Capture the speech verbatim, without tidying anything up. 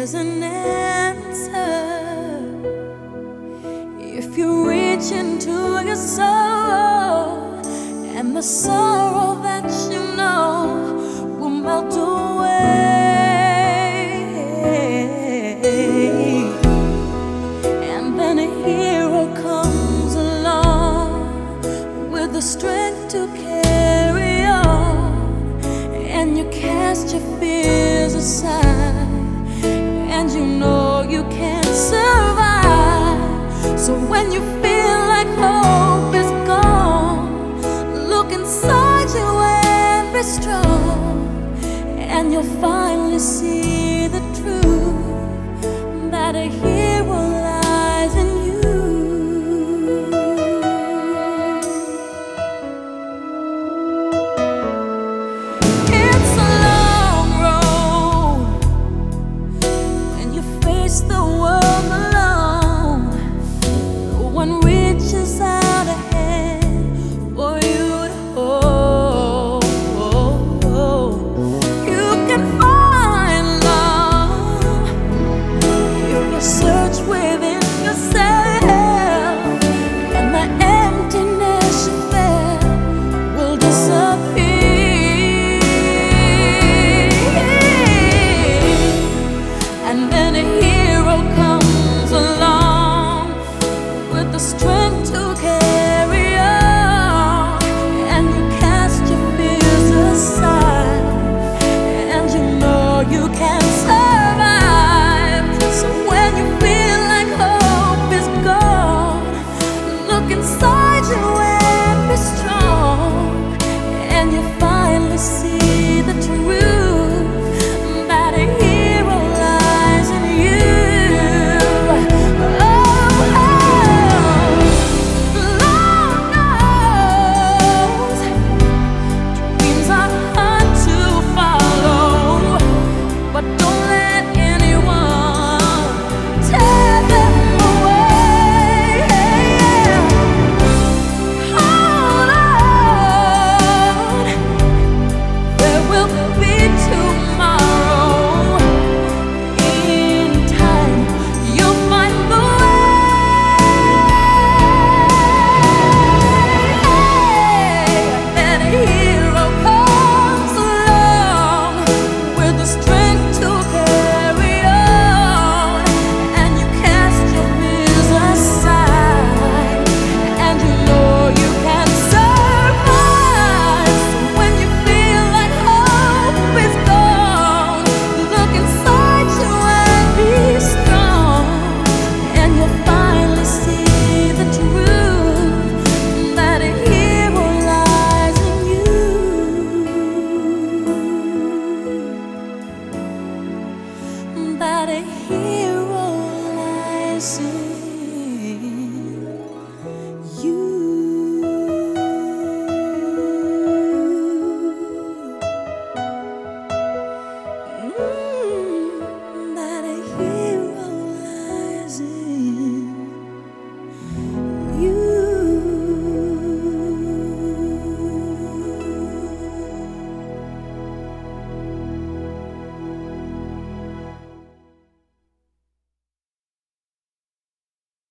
is an answer. If you reach into your soul, and the sorrow that you know will melt away, and then a hero comes along with the strength to carry on, and you cast your fears aside, and you know you can survive. So when you feel like hope is gone, look inside you and be strong, and you'll finally see the truth, that a hero lies in you. It's a long road when you face the world alone. No one reaches out a hand for you to hold. You can find love if you search within yourself, and the emptiness you felt will disappear. And then a hero comes along with the strength to carry on, and you cast your fears aside, and you know you can survive. So when you feel like hope is gone, look inside you and be strong, and you finally see the truth, that a hero lies in you. Oh, Lord knows dreams are hard to follow, but don't let anyone tear them away. Hold on, there will be tomorrow. In time, you'll find the way. And a hero comes along with the strength to carry on, and you cast your fears aside, and you know you can survive. So when you feel like hope is gone, look inside you and be strong, and you'll finally see the truth, that a hero lies in you. That a hero lies in you.